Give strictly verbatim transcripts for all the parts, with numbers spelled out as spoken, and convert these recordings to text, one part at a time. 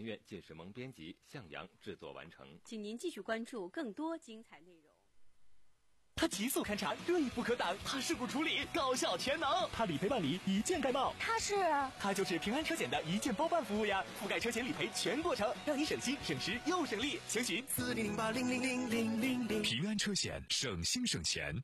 院近视盟编辑向阳制作完成。 请您继续关注更多精彩内容。 他极速勘察，锐不可挡；他事故处理，高效全能；他理赔办理，一键盖帽。 他是？ 他就是平安车险的一键包办服务呀，覆盖车险理赔全过程，让你省心省时又省力。详询四零零八零零零零零零。 平安车险，省心省钱。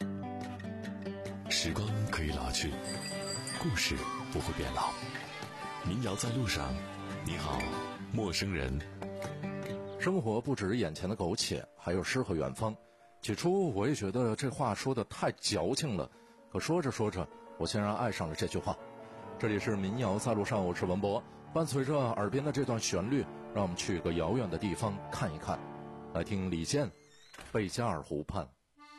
时光可以老去，故事不会变老。民谣在路上，你好，陌生人。 生活不止眼前的苟且，还有诗和远方。起初我也觉得这话说的太矫情了，可说着说着，我竟然爱上了这句话。这里是民谣在路上，我是文博，伴随着耳边的这段旋律，让我们去一个遥远的地方看一看，来听李健《贝加尔湖畔》。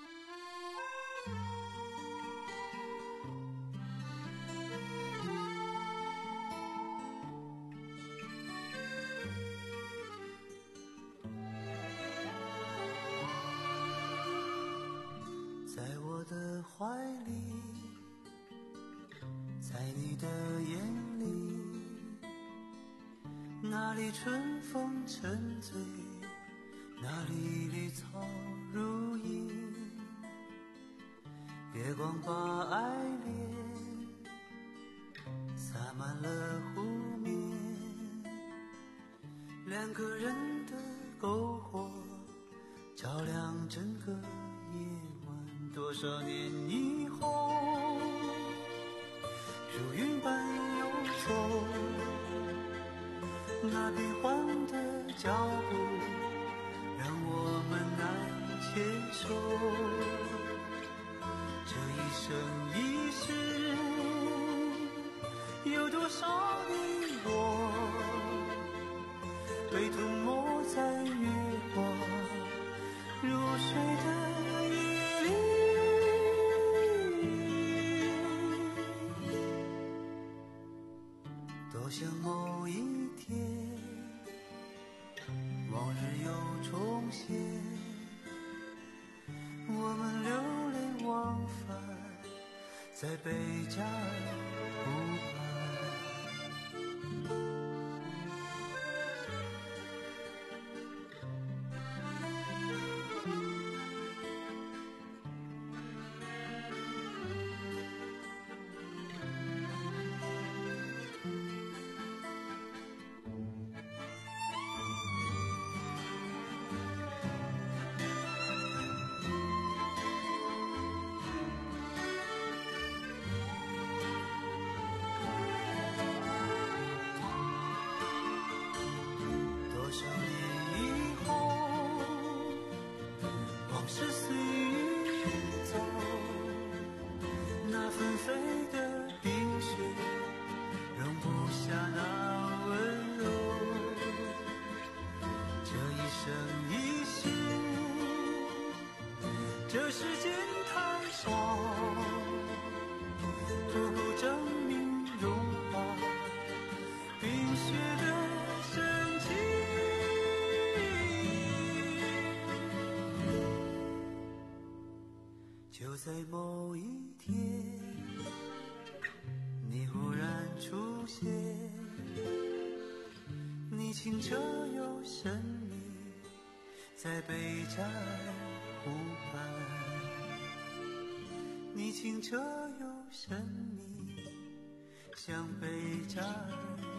在我的怀里，在你的眼里，那里春风沉醉，那里绿草如茵，月光把爱恋洒满了湖面，两个人的篝火照亮整个夜晚。多少年以后，如云般游走，那变幻的脚步让我们难牵手。这一生一世，有多少你我被吞没在月光如水的夜里。多想某一天，往日又重现，我们流连忘返在贝加尔湖畔。这世间太少，足够证明融化冰雪的神奇。就在某一天，你忽然出现，你清澈又神秘，在贝加尔湖畔，你清澈又神秘，像贝加尔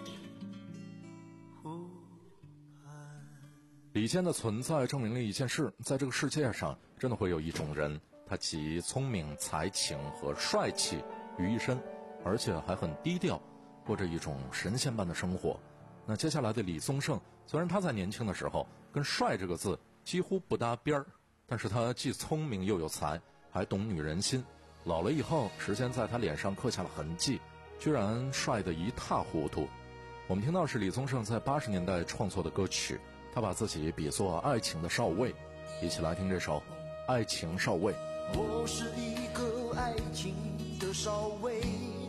湖畔。 李健的存在证明了一件事，在这个世界上真的会有一种人，他集聪明、才情和帅气于一身，而且还很低调，过着一种神仙般的生活。那接下来的李宗盛，虽然他在年轻的时候跟帅这个字几乎不搭边儿，但是他既聪明又有才，还懂女人心。老了以后，时间在他脸上刻下了痕迹，居然帅得一塌糊涂。我们听到是李宗盛在八十年代创作的歌曲，他把自己比作爱情的少尉。一起来听这首《爱情少尉》。 我是一个爱情的少尉，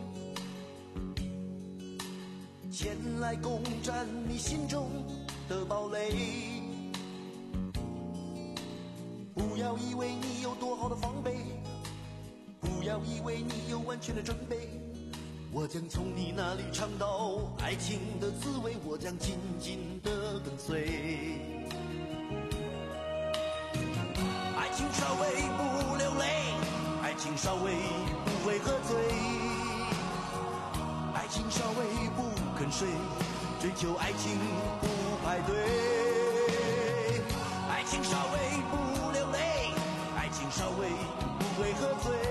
前来攻占你心中的堡垒。不要以为你有多好的防备，不要以为你有完全的准备， 我将从你那里尝到爱情的滋味，我将紧紧地跟随。爱情稍微不流泪，爱情稍微不会喝醉，爱情稍微不肯睡，追求爱情不排队。爱情稍微不流泪，爱情稍微不会喝醉，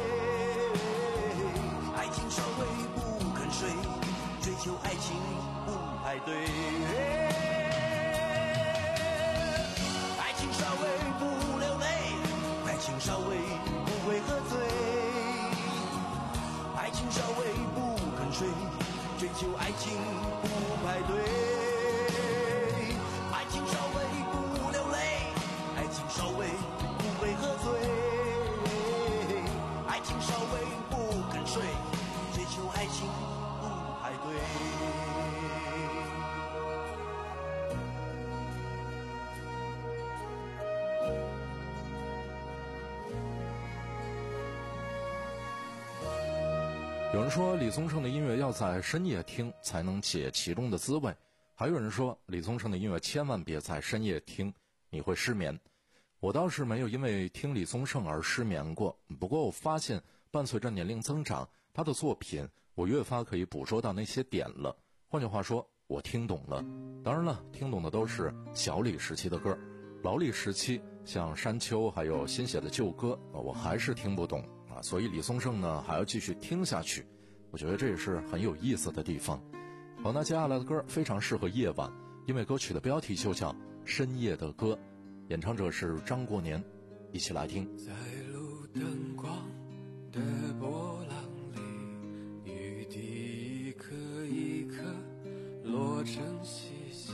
爱情稍微不肯睡，追求爱情不排队。爱情稍微不流泪，爱情稍微不会喝醉，爱情稍微不肯睡，追求爱情不排队。爱情稍微不流泪，爱情稍微不会喝醉，爱情稍微不肯睡，追求爱情不排队。 有人说李宗盛的音乐要在深夜听才能解其中的滋味，还有人说李宗盛的音乐千万别在深夜听，你会失眠。我倒是没有因为听李宗盛而失眠过，不过我发现伴随着年龄增长，他的作品我越发可以捕捉到那些点了。换句话说，我听懂了。当然了，听懂的都是小李时期的歌，老李时期像山丘还有新写的旧歌，我还是听不懂啊。所以李宗盛呢还要继续听下去，我觉得这也是很有意思的地方。好，那接下来的歌非常适合夜晚，因为歌曲的标题就叫《深夜的歌》，演唱者是张国年，一起来听。 在路灯光的波浪里，雨滴一颗一颗落成细线，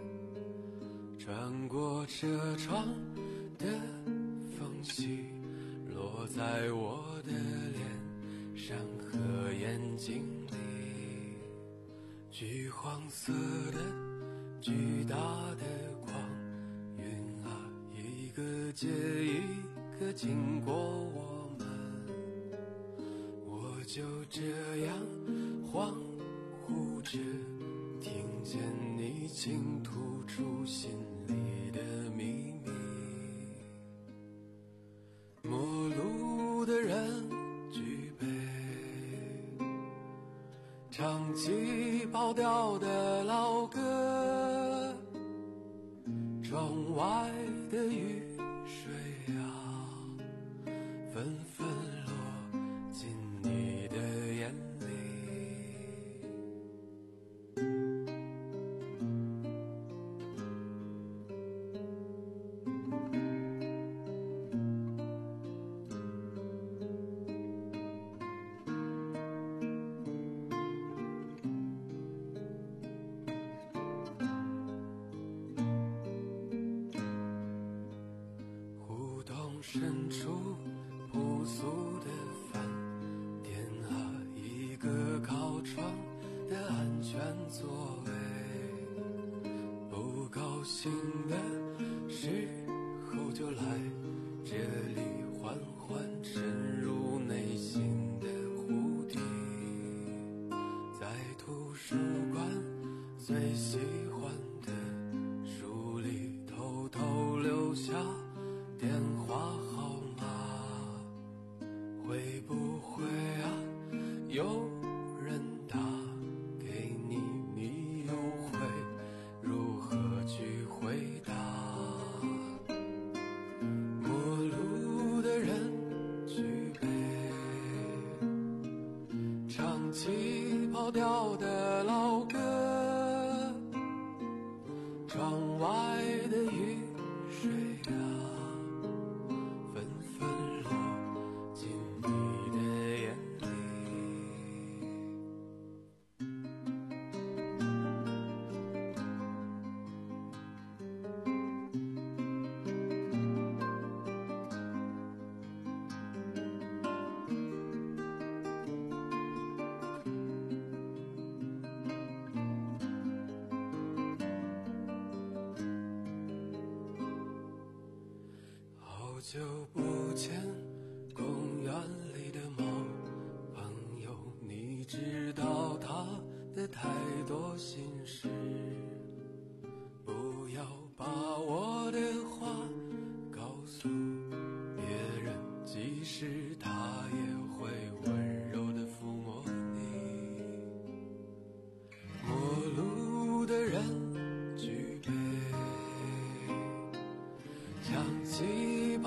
穿过车窗的缝隙，落在我的脸上和眼睛里。橘黄色的巨大的光晕啊，一个接一个经过我们，我就这样恍惚着听见你倾吐出心里的秘密。陌路的人举杯，唱起跑调的老歌，窗外的雨水啊，纷纷落进你的眼里。深处朴素的饭店啊，一个靠窗的安全座位，不高兴的时候就来这里缓缓深入内心的湖底，在图书馆最喜欢的书里偷偷留下电话号码，会不会啊有人打给你，你又会如何去回答？陌路的人举杯，唱起跑调的老歌，窗外的雨水啊，纷纷落进你的眼里。好久不见，公园里的猫朋友，你知道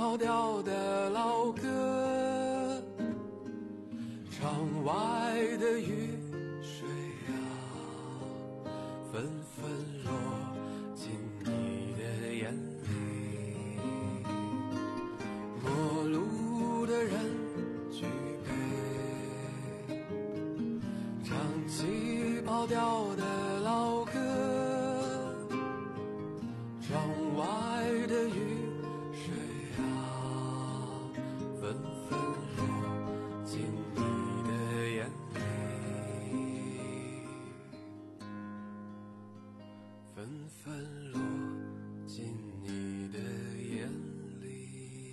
跑调的老歌，窗外的雨水啊，纷纷落进你的眼里。陌路的人举杯，唱起跑调的老歌，窗外的雨水啊，纷纷落进你的眼里，纷纷落进你的眼里。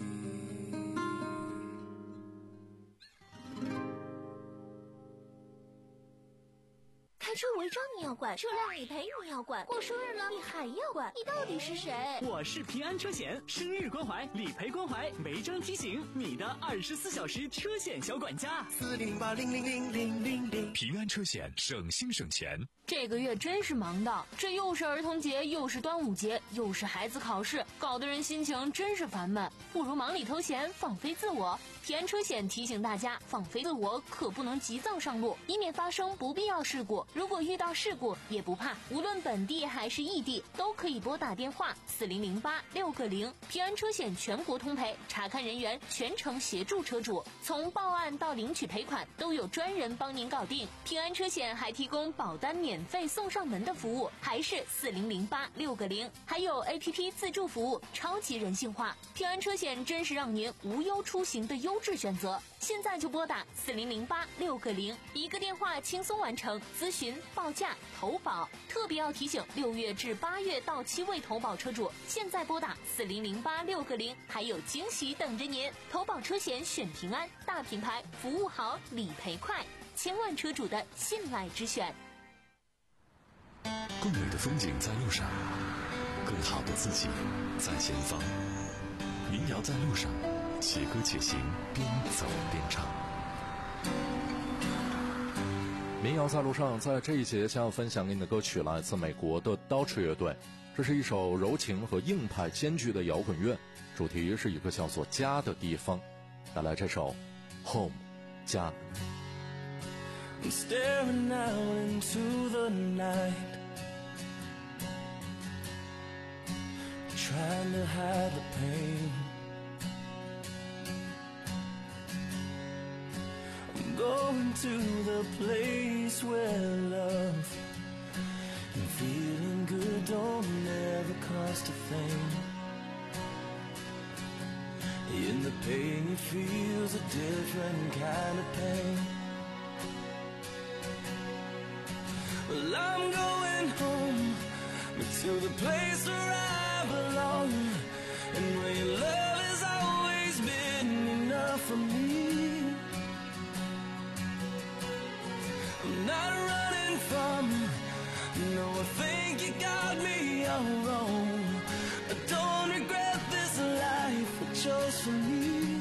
开车违章你要管，车辆理赔你要管，过生日了你还要管，你到底是谁？ 我是平安车险，生日关怀，理赔关怀，违章提醒，你的二十四小时车险小管家。 四零零八零零零零零零， 平安车险，省心省钱。 这个月真是忙的，这又是儿童节，又是端午节，又是孩子考试，搞得人心情真是烦闷。不如忙里偷闲，放飞自我。平安车险提醒大家，放飞自我可不能急躁上路，以免发生不必要事故。如果遇到事故也不怕，无论本地还是异地，都可以拨打电话四零零八六个零。平安车险全国通赔，查看人员全程协助车主，从报案到领取赔款都有专人帮您搞定。平安车险还提供保单免费送上门的服务，还是四零零八六个零，还有 A P P 自助服务，超级人性化。平安车险真是让您无忧出行的优质选择，现在就拨打四零零八六个零，一个电话轻松完成咨询、报价、投保。特别要提醒，六月至八月到期未投保车主，现在拨打四零零八六个零，还有惊喜等着您。投保车险选平安，大品牌，服务好，理赔快，千万车主的信赖之选。 更美的风景在路上，更好的自己在前方。民谣在路上，且歌且行，边走边唱。 民谣在路上，在这一节将要分享给你的歌曲来自美国的 Dolce 乐队，这是一首柔情和硬派兼具的摇滚乐，主题是一个叫做家的地方。带来这首 Home 家。 I'm staring out into the night, trying to hide the pain. I'm going to the place where love and feeling good don't ever cost a thing. In the pain you feel's a different kind of pain. Well, I'm going home to the place where I belong, and where your love has always been enough for me. I'm not running from, no, I think you got me all wrong. I don't regret this life I chose for me.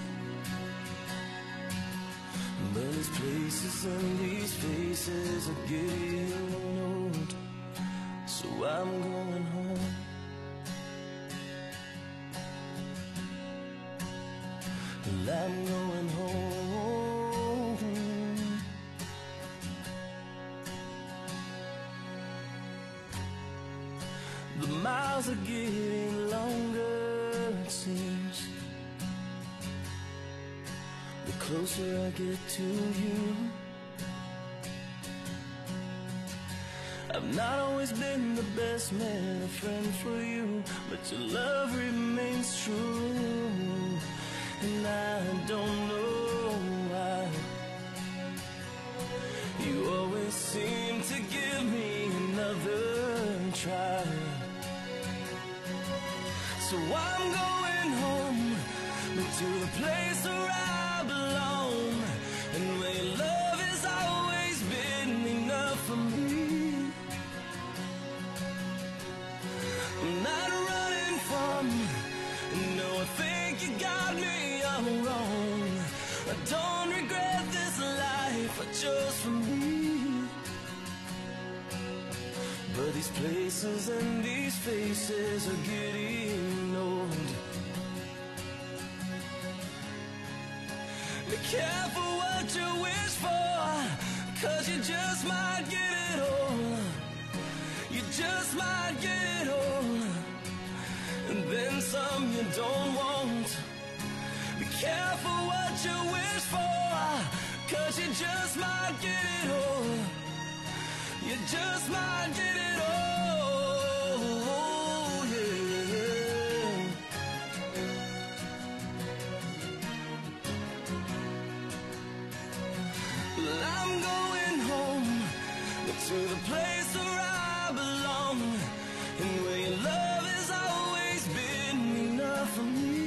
But these places and these faces are getting old, so I'm going home. Well, I'm going home. The miles are getting longer, it seems, the closer I get to you. I've not always been the best man, a friend for you, but your love remains true, and I don't know why. You always seem to give me another try. So I'm going home to the place where I belong, and where love has always been enough for me. I'm not running from, no, I think you got me all wrong. I don't regret this life I chose for me. But these places and these faces are getting old, Be careful what you wish for, 'cause you just might get it all. You just might get it all, and then some you don't want. Be careful what you wish for, 'cause you just might get it all. You just might get it all, yeah. Well, I'm going home to the place where I belong, and where your love has always been enough for me.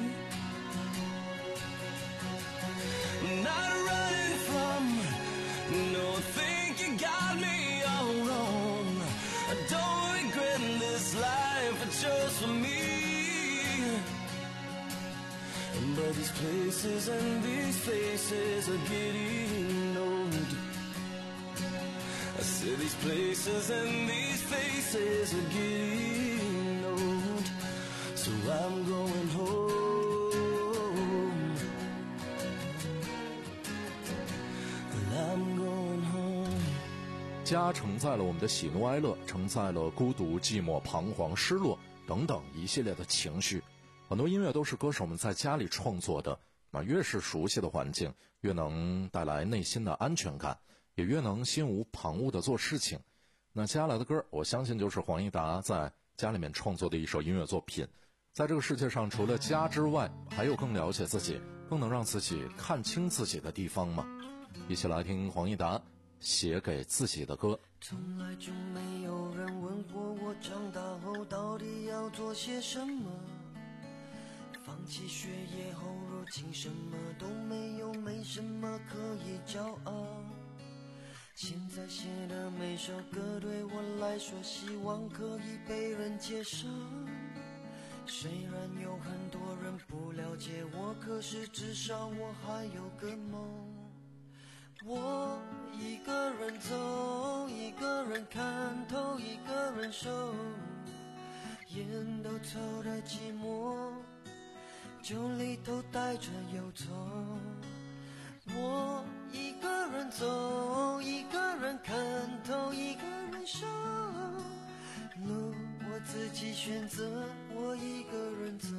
I'm not running from, no, I think you got me all wrong. I don't regret this life, it's just for me. But these places and these faces are getting old. I said these places and these faces are getting old, so I'm going home. I'm going home. 家承载了我们的喜怒哀乐，承载了孤独、寂寞、彷徨、失落等等一系列的情绪。很多音乐都是歌手们在家里创作的，啊，越是熟悉的环境，越能带来内心的安全感，也越能心无旁骛地做事情。那接下来的歌，我相信就是黄义达在家里面创作的一首音乐作品。在这个世界上，除了家之外，还有更了解自己、更能让自己看清自己的地方吗？一起来听黄义达写给自己的歌。 从来就没有人问过我长大后到底要做些什么，放弃学业后如今什么都没有，没什么可以骄傲。现在写的每首歌对我来说，希望可以被人接受。虽然有很多人不了解我，可是至少我还有个梦。我一个人走，一个人看透，一个人受，烟都抽的寂寞，酒里头带着忧愁。我一个人走，一个人看透，一个人受，路我自己选择，我一个人走。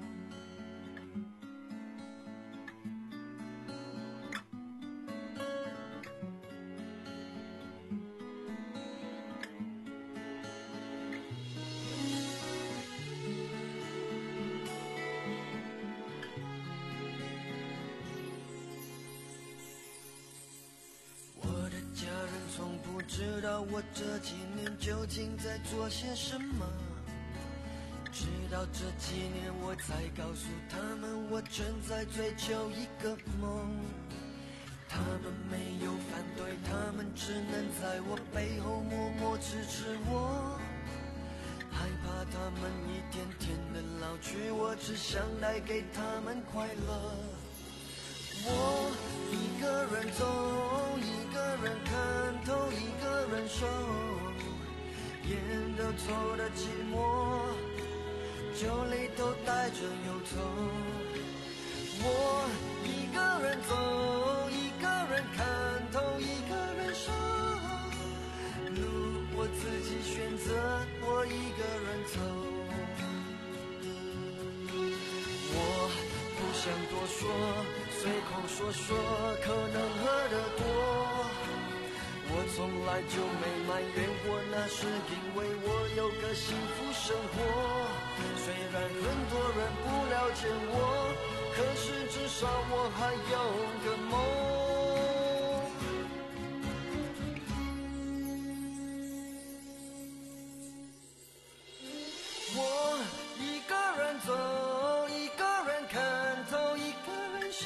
从不知道我这几年究竟在做些什么，直到这几年我才告诉他们，我正在追求一个梦。他们没有反对，他们只能在我背后默默支持我，害怕他们一天天的老去，我只想带给他们快乐。我一个人走，一个人看透，一个人受，烟都抽的寂寞，酒里头带着忧愁。我一个人走，一个人看透，一个人受，路我自己选择，我一个人走。我不想多说，随口说说可能喝得多，我从来就没埋怨过，那是因为我有个幸福生活。虽然很多人不了解我，可是至少我还有个梦。我一个人走，一个人看透，一个人受，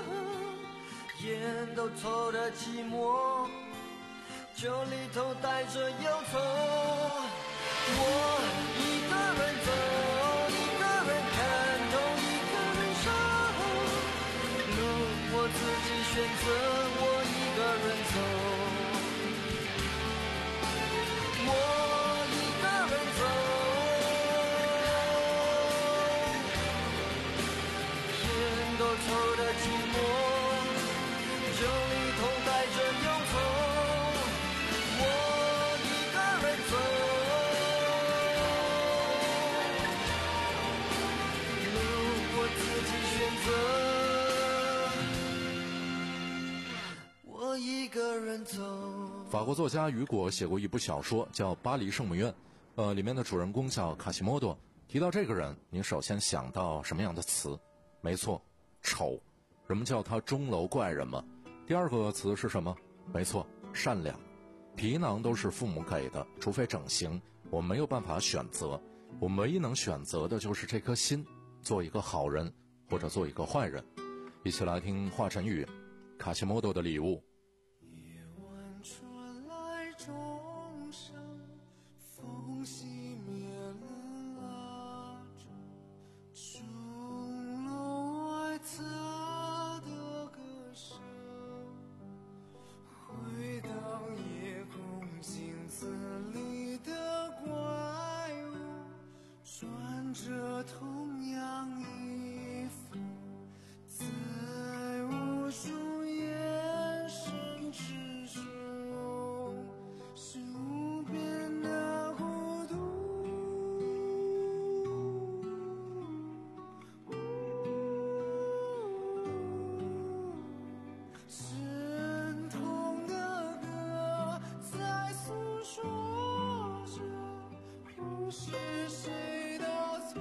烟都抽的寂寞，酒里头带着忧愁。我一个人走，一个人看透，一个人受，路我自己选择，我一个人走。我一个人走，烟都抽的寂寞， 这里头带着忧愁，我一个人走，路我自己选择，我一个人走。 法国作家雨果写过一部小说叫《巴黎圣母院》，呃，里面的主人公叫卡西莫多。提到这个人，你首先想到什么样的词？没错，丑。人们叫他钟楼怪人嘛。第二个词是什么？没错，善良。皮囊都是父母给的，除非整形，我没有办法选择。我唯一能选择的就是这颗心，做一个好人，或者做一个坏人。一起来听华晨宇，卡西莫多的礼物。 夜晚传来钟声，风熄灭了蜡烛，钟楼外侧的歌声，回荡夜空镜子里的怪物，穿着同样衣服，在无数眼神之中，是无边的孤独。沉痛的歌在诉说着，不是谁的错。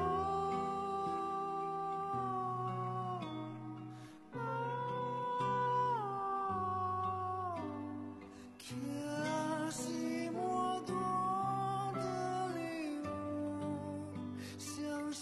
卡西莫多的礼物，享受。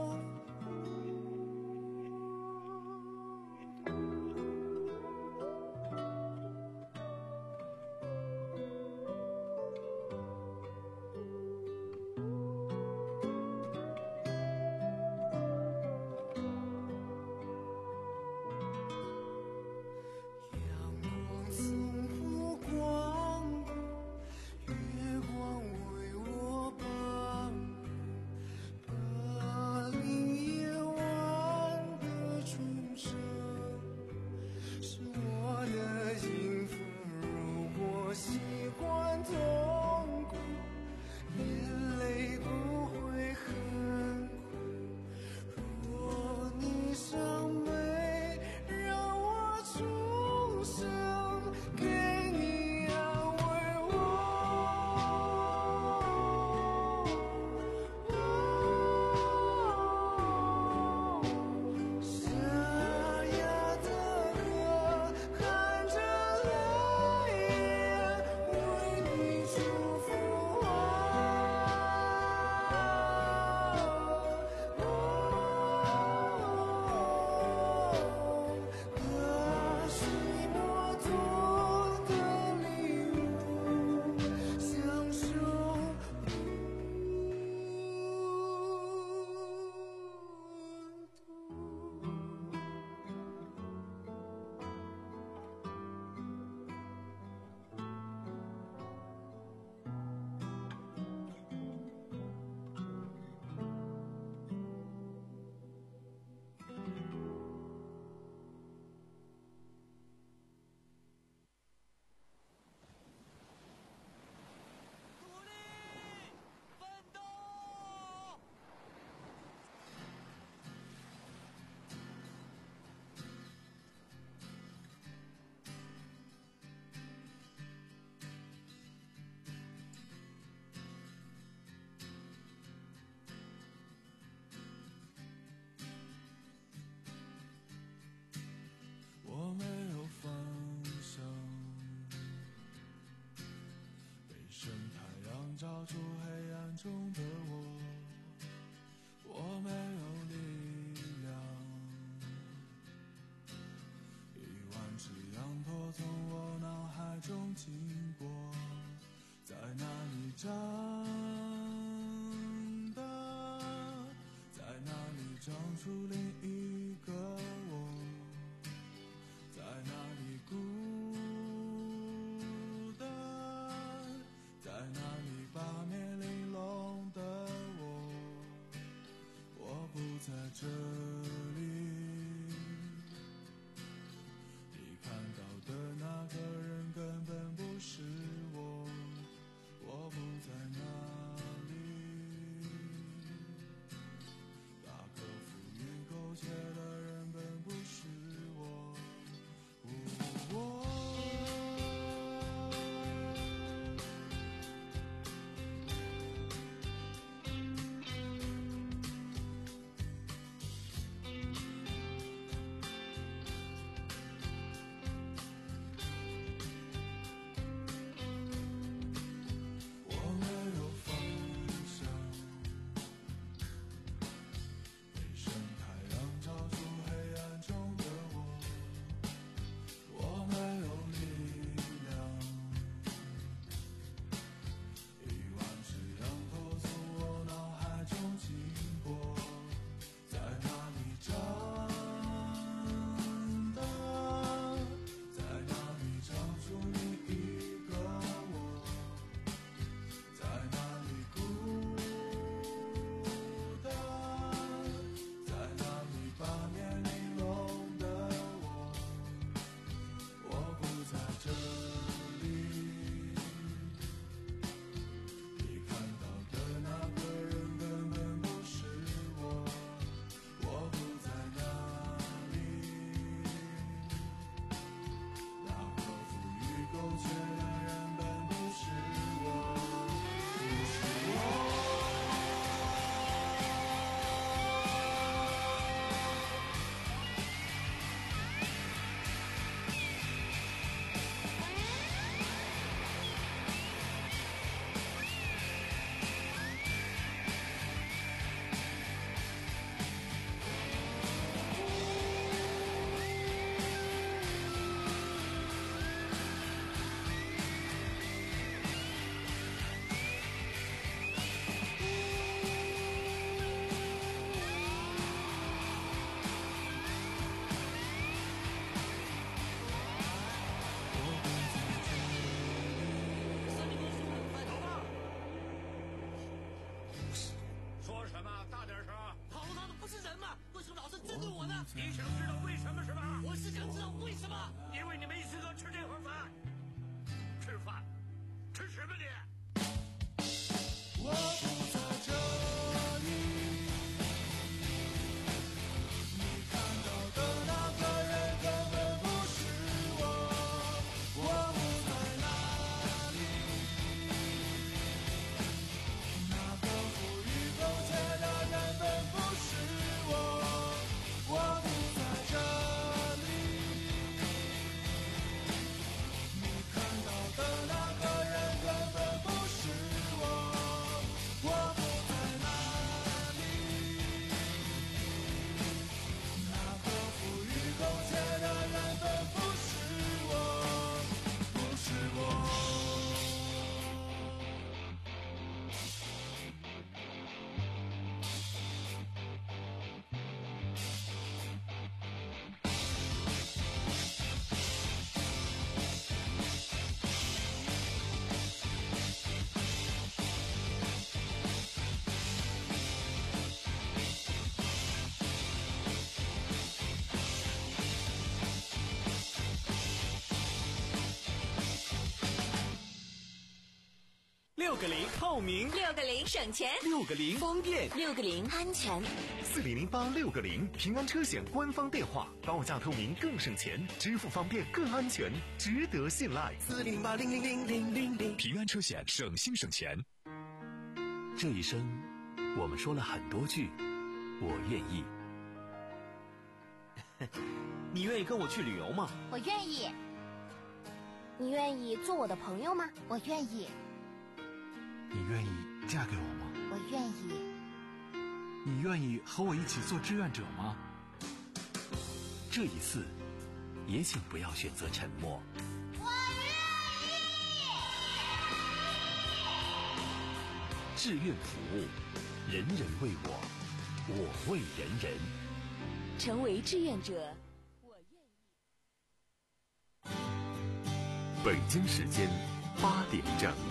阳光从不光顾，月光为我伴步，巴黎夜晚的钟声是我的音符。如果习惯痛苦，眼泪不会很苦。若你伤悲，让我出声，给你安慰我。沙哑的歌含着泪眼，为你祝福啊。卡西莫多的礼物，享受。 我没有方向，被深太阳照出黑暗中的我，我没有力量，一万只羊驼从我脑海中经过，在哪里长大，在哪里长出另一个我，在哪里孤单，在哪里八面玲珑的我，我不在这里，你看到是人吗？为什么老是针对我呢？你想知道为什么是吧？我是想知道为什么。因为你没资格吃这盒饭。吃饭？吃什么你？我不在这里，你看到的那个人根本不是我。我不在哪里，那个富裕苟且的人本不是我。我不在这里，你看到的那个人根本不是我。我不在哪里，那个富裕苟且的人本不是我，不是我。 六个零透明， 六个零省钱， 六个零方便， 六个零安全。 四零零八六个零，平安车险官方电话，报价透明更省钱，支付方便更安全，值得信赖。 四零零八零零零零零零， 平安车险省心省钱。 这一生，我们说了很多句“我愿意”。 你愿意跟我去旅游吗？ 我愿意。你愿意做我的朋友吗？我愿意。 你愿意嫁给我吗？ 我愿意。 你愿意和我一起做志愿者吗？ 这一次，也请不要选择沉默。 我愿意。志愿服务，人人为我，我为人人。 成为志愿者，我愿意。 北京时间八点整。